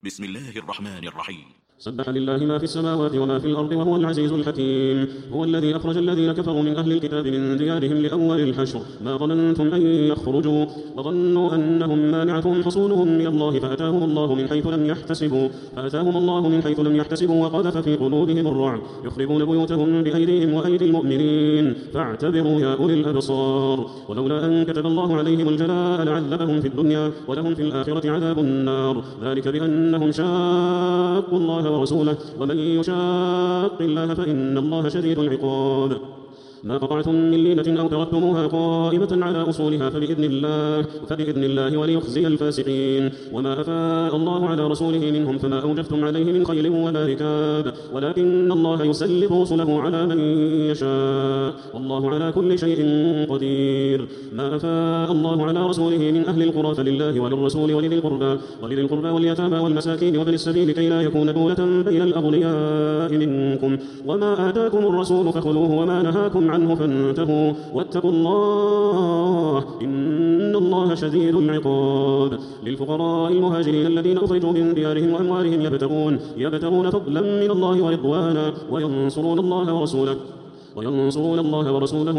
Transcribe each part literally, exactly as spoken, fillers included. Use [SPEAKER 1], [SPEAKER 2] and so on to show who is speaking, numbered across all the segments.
[SPEAKER 1] بسم الله الرحمن الرحيم.
[SPEAKER 2] سبح لله ما في السماوات وما في الأرض وهو العزيز الحكيم. هو الذي أخرج الذين كفروا من أهل الكتاب من ديارهم لأول الحشر ما ظننتم أن يخرجوا وظنوا أنهم مانعتهم حصونهم من الله فأتاهم الله من حيث لم يحتسبوا فأتاهم الله من حيث لم يحتسبوا وقذف في قلوبهم الرعب يخربون بيوتهم بأيديهم وأيدي المؤمنين فاعتبروا يا أولي الأبصار. ولولا أن كتب الله عليهم الجلاء لعذبهم في الدنيا ولهم في الآخرة عذاب النار ذلك بأنهم شاقوا الله ورسوله ومن يشاق الله فإن الله شديد العقاب. ما قطعتم من لينة أو تركتموها قائمة على أصولها فبإذن الله فبإذن الله وليخزي الفاسقين. وما أفاء الله على رسوله منهم فما أوجفتم عليه من خيل ولا ركاب ولكن الله يسلط رسله على من يشاء والله على كل شيء قدير. ما أفاء الله على رسوله من أهل القرى فلله وللرسول ولذي القربى ولذي القربى واليتامى والمساكين وابن السبيل كي لا يكون دولة بين الأغنياء منكم. وما آتاكم الرسول فخذوه وما نهاكم عنه فانتهوا واتقوا الله إن الله شديد العقاب. للفقراء المهاجرين الذين أخرجوا من ديارهم وأموالهم يبتغون يبتغون فضلا من الله ورضوانا وينصرون الله ورسوله وينصرون الله ورسوله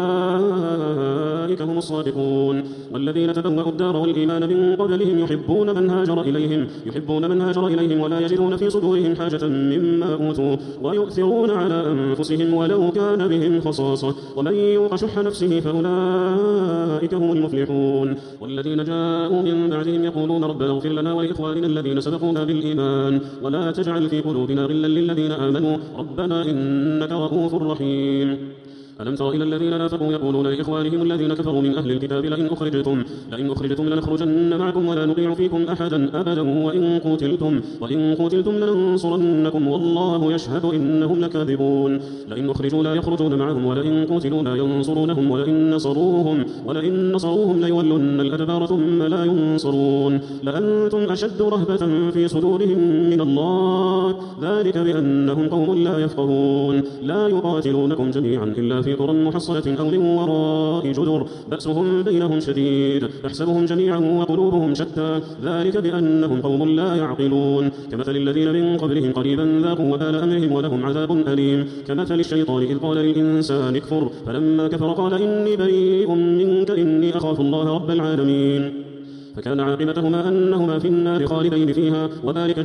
[SPEAKER 2] أولئك هم الصادقون. والذين تبوأوا الدار والإيمان من قبلهم يحبون من هاجر إليهم يحبون من هاجر إليهم ولا يجدون في صدورهم حاجة مما أوتوا ويؤثرون على أنفسهم ولو كان بهم خصاصة ومن يوق شح نفسه فأولئك هم المفلحون. والذين جاءوا من بعدهم يقولون ربنا اغفر لنا ولإخواننا الذين سبقونا بالإيمان ولا تجعل في قلوبنا غلا للذين آمنوا ربنا إنك رؤوف رحيم. ألم تر إلى الذين نافقوا يقولون لإخوانهم الذين كفروا من أهل الكتاب لئن أخرجتم لئن أخرجتم لنخرجن معكم ولا نطيع فيكم أحدا أبدا وإن قتلتم وإن قتلتم لننصرنكم والله يشهد إنهم لكاذبون. لئن أخرجوا لا يخرجون معهم ولئن قتلوا لا ينصرونهم ولئن نصروهم ولئن نصروهم ليولن الأدبار ثم لا ينصرون لأنتم أشد رهبة في صدورهم من الله ذلك بأنهم قوم لا يفقهون. لا يقاتلونكم جميعا إلا في قرى محصنة أو من وراء جدر بأسهم بينهم شديد تحسبهم جميعا وقلوبهم شتى ذلك بأنهم قوم لا يعقلون. كمثل الذين من قبلهم قريبا ذاقوا وبال أمرهم ولهم عذاب أليم. كمثل الشيطان إذ قال للإنسان اكفر فلما كفر قال إني بريء منك إني أخاف الله رب العالمين فكان عاقبتهما أنهما في النار خالدين فيها وذلك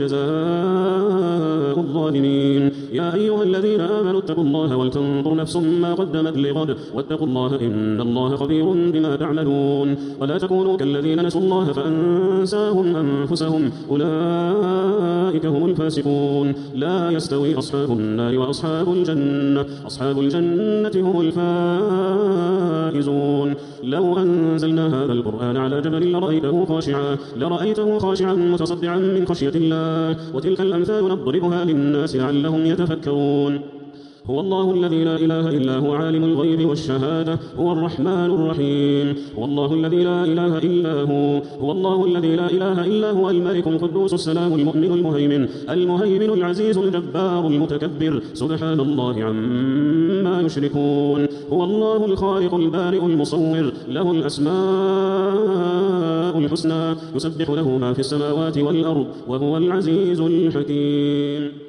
[SPEAKER 2] جزاء الظالمين. يا أيها الذين آمنوا اتقوا الله ولتنظر نفس ما قدمت لغد واتقوا الله إن الله خبير بما تعملون. ولا تكونوا كالذين نسوا الله فأنساهم أنفسهم أولئك هم الفاسقون. لا يستوي أصحاب النار وأصحاب الجنة أصحاب الجنة هم الفائزون. لو أنزلنا هذا القرآن على جبل لرأيته خاشعا لرأيته خاشعا متصدعا من خشية الله وتلك الأمثال نضربها للناس لعلهم يتفكرون. هو الله الذي لا إله إلا هو عالم الغيب والشهادة هو الرحمن الرحيم. هو الله الذي لا إله إلا هو هو الله الذي لا إله إلا هو الملك القدوس السلام المؤمن المهيمن المهيمن العزيز الجبار المتكبر سبحان الله عما يشركون. هو الله الخالق البارئ المصور له الأسماء الحسنى يسبح له ما في السماوات والأرض وهو العزيز الحكيم.